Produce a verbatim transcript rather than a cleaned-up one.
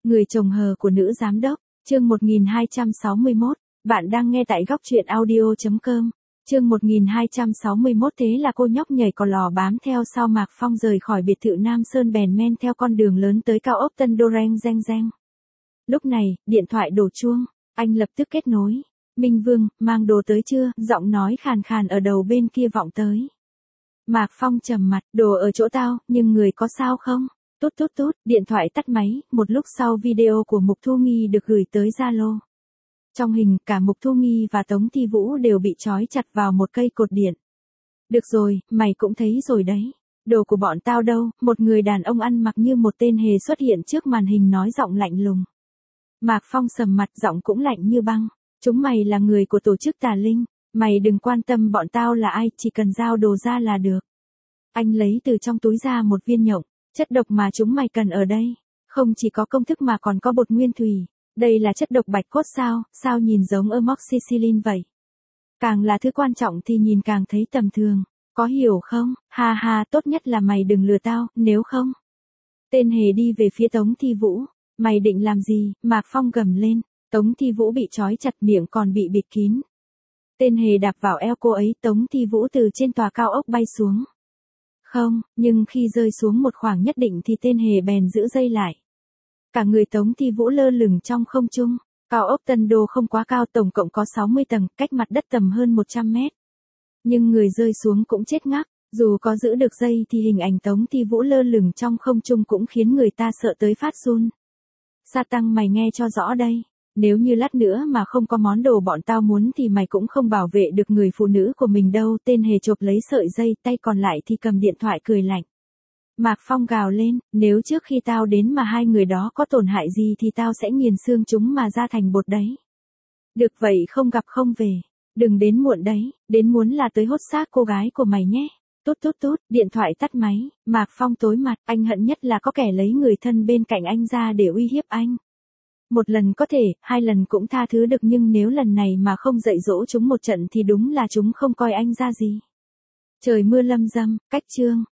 Người chồng hờ của nữ giám đốc, chương một nghìn hai trăm sáu mươi mốt, bạn đang nghe tại góc truyện audio chấm com. Chương một nghìn hai trăm sáu mươi mốt thế là cô nhóc nhảy cò lò bám theo sau Mạc Phong rời khỏi biệt thự Nam Sơn bèn men theo con đường lớn tới cao ốc Tân Đô Reng Reng Reng. Lúc này, điện thoại đổ chuông, anh lập tức kết nối. Minh Vương, mang đồ tới chưa? Giọng nói khàn khàn ở đầu bên kia vọng tới. Mạc Phong trầm mặt, đồ ở chỗ tao, nhưng người có sao không? Tút tút tút, điện thoại tắt máy, một lúc sau video của Mục Thu Nghi được gửi tới Zalo. Trong hình, cả Mục Thu Nghi và Tống Thi Vũ đều bị trói chặt vào một cây cột điện. Được rồi, mày cũng thấy rồi đấy. Đồ của bọn tao đâu? Một người đàn ông ăn mặc như một tên hề xuất hiện trước màn hình nói giọng lạnh lùng. Mạc Phong sầm mặt, giọng cũng lạnh như băng. Chúng mày là người của tổ chức tà linh. Mày đừng quan tâm bọn tao là ai, chỉ cần giao đồ ra là được. Anh lấy từ trong túi ra một viên nhộng. Chất độc mà chúng mày cần ở đây, không chỉ có công thức mà còn có bột nguyên thủy. Đây là chất độc bạch cốt sao, sao nhìn giống amoxicillin vậy? Càng là thứ quan trọng thì nhìn càng thấy tầm thường, có hiểu không? Ha ha, tốt nhất là mày đừng lừa tao, nếu không. Tên hề đi về phía Tống Thi Vũ. Mày định làm gì? Mạc Phong gầm lên. Tống Thi Vũ bị trói chặt, miệng còn bị bịt kín. Tên hề đạp vào eo cô ấy, Tống Thi Vũ từ trên tòa cao ốc bay xuống. Không, nhưng khi rơi xuống một khoảng nhất định thì tên hề bèn giữ dây lại. Cả người Tống Thi Vũ lơ lửng trong không trung. Cao ốc Tân Đô không quá cao, tổng cộng có sáu mươi tầng, cách mặt đất tầm hơn một trăm mét. Nhưng người rơi xuống cũng chết ngắc, dù có giữ được dây thì hình ảnh Tống Thi Vũ lơ lửng trong không trung cũng khiến người ta sợ tới phát run. Sa Tăng, mày nghe cho rõ đây. Nếu như lát nữa mà không có món đồ bọn tao muốn thì mày cũng không bảo vệ được người phụ nữ của mình đâu. Tên hề chộp lấy sợi dây, tay còn lại thì cầm điện thoại cười lạnh. Mạc Phong gào lên, nếu trước khi tao đến mà hai người đó có tổn hại gì thì tao sẽ nghiền xương chúng mà ra thành bột đấy. Được vậy, không gặp không về. Đừng đến muộn đấy, đến muốn là tới hốt xác cô gái của mày nhé. Tút tút tút, điện thoại tắt máy, Mạc Phong tối mặt, anh hận nhất là có kẻ lấy người thân bên cạnh anh ra để uy hiếp anh. Một lần có thể, hai lần cũng tha thứ được, nhưng nếu lần này mà không dạy dỗ chúng một trận thì đúng là chúng không coi anh ra gì. Trời mưa lâm râm, cách chương.